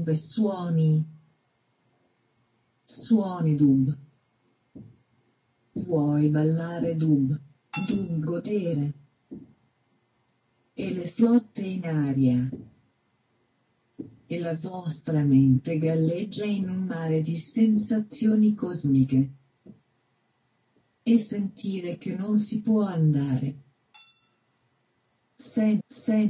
dub suoni. Suoni dub. Vuoi ballare dub? Dub godere. E le flotte in aria. E la vostra mente galleggia in un mare di sensazioni cosmiche. E sentire che non si può andare.